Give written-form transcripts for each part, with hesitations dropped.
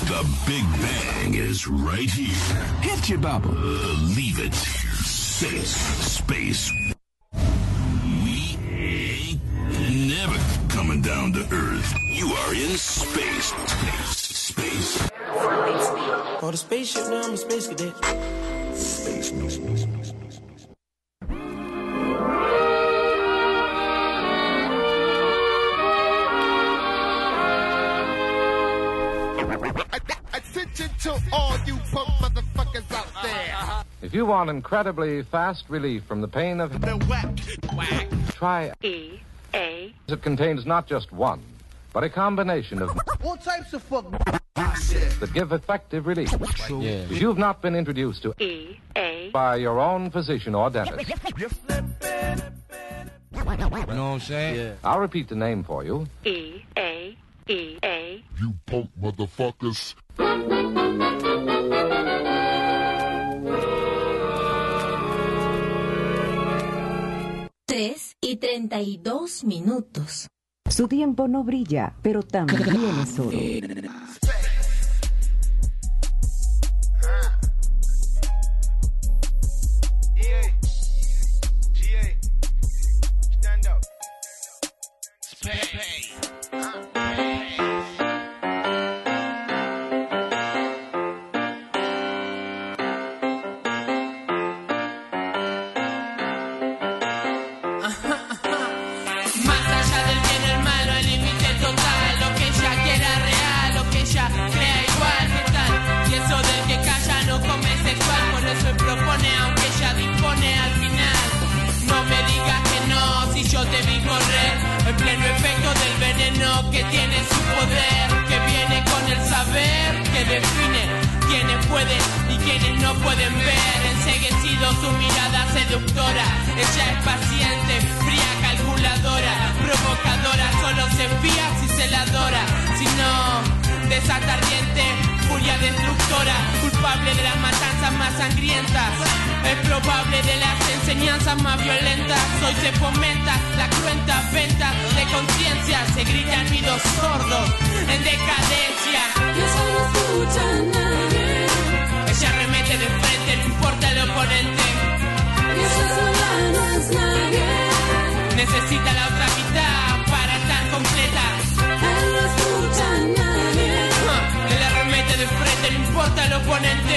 The Big Bang is right here. Hit you, Bubba. Leave it. Space. We ain't never coming down to Earth. You are in space. Oh, the spaceship now, I'm a space cadet. Space. Attention to all you punk motherfuckers out there. If you want incredibly fast relief from the pain of The whack. try E-A. It contains not just one, but a combination of All types of fuck. that give effective relief. If you've not been introduced to E-A. by your own physician or dentist, You know what I'm saying? Yeah. I'll repeat the name for you. E-A. E-A. You punk motherfuckers. 3:32. Su tiempo no brilla, pero también es oro. Stand up. Más allá del bien y el malo, el límite total. Lo que ella quiera real, lo que ella crea igual, ¿qué tal? Y eso del que calla no come sexual, por eso él propone, aunque ella dispone al final. No me digas que no, si yo te vi correr, en pleno efecto del veneno que tiene su poder, que viene con el saber, que define quienes pueden y quienes no pueden ver. Enseguecido su mirada seductora, ella es paciente, fría, calculadora, provocadora, solo se fía si se la adora, si no, desata ardiente, furia destructora, culpable de las matanzas más sangrientas, es probable de las enseñanzas más violentas. Hoy se fomenta la cruenta venta de conciencia, se grita en oídos sordos, en decadencia. Eso no escucha a nadie. Ella remete de frente, no importa el oponente. Ella sola no es nadie. Necesita la otra mitad para estar completa. Él no escucha a nadie. Él le remete de frente, no importa el oponente.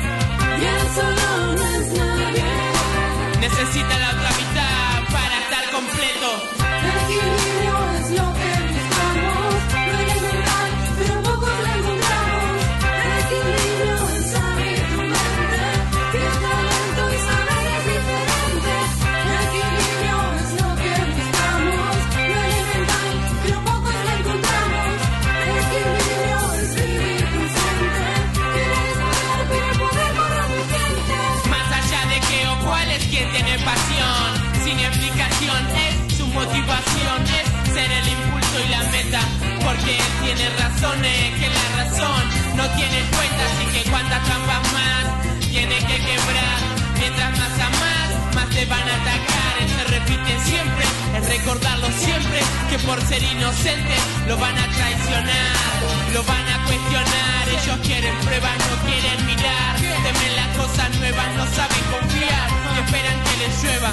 Y él solo no es nadie. Necesita la otra mitad para estar completo. El equilibrio es lo que buscamos. Lo elemental, pero pocos lo encontramos. El equilibrio es abrir tu mente. Tiene talento y saber es diferente. El equilibrio es lo que buscamos. Lo elemental, pero pocos lo encontramos. El equilibrio es vivir consciente. Quieres poder, pero el poder corrompe gente. Más allá de qué o cuál es quien tiene pasión, sin explicación es su motivación, es ser el impulso y la meta, porque él tiene razones que la razón no tiene en cuenta, así que cuantas trampas más tiene que quebrar, mientras más amas, más te van a atacar. Él se repite siempre, es recordarlo siempre, que por ser inocente lo van a traicionar, lo van a cuestionar. Ellos quieren pruebas, no quieren mirar, temen las cosas nuevas, no saben confiar y esperan que les llueva.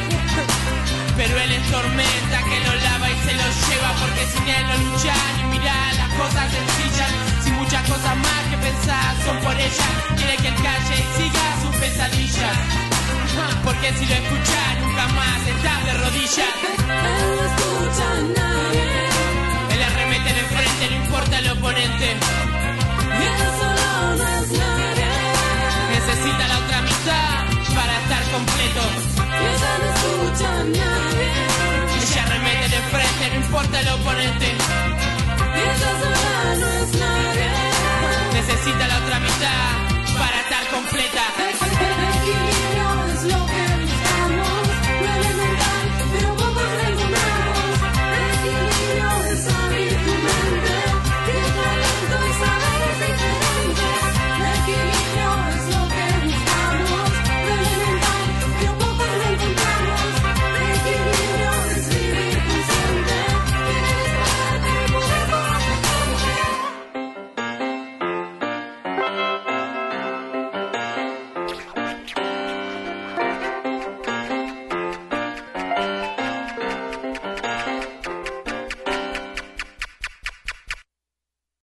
Pero él es tormenta que lo lava y se lo lleva, porque sin él no luchan y mira las cosas sencillas, sin muchas cosas más que pensar, son por ella. Quiere que él calle y siga sus pesadillas, porque si lo escucha nunca más estás de rodillas. Él no escucha a nadie. Él arremete de frente, no importa el oponente. Y él solo no es nadie. Necesita la otra mitad para estar completo. Y ella no escucha a nadie. Ella arremete de frente, no importa el oponente.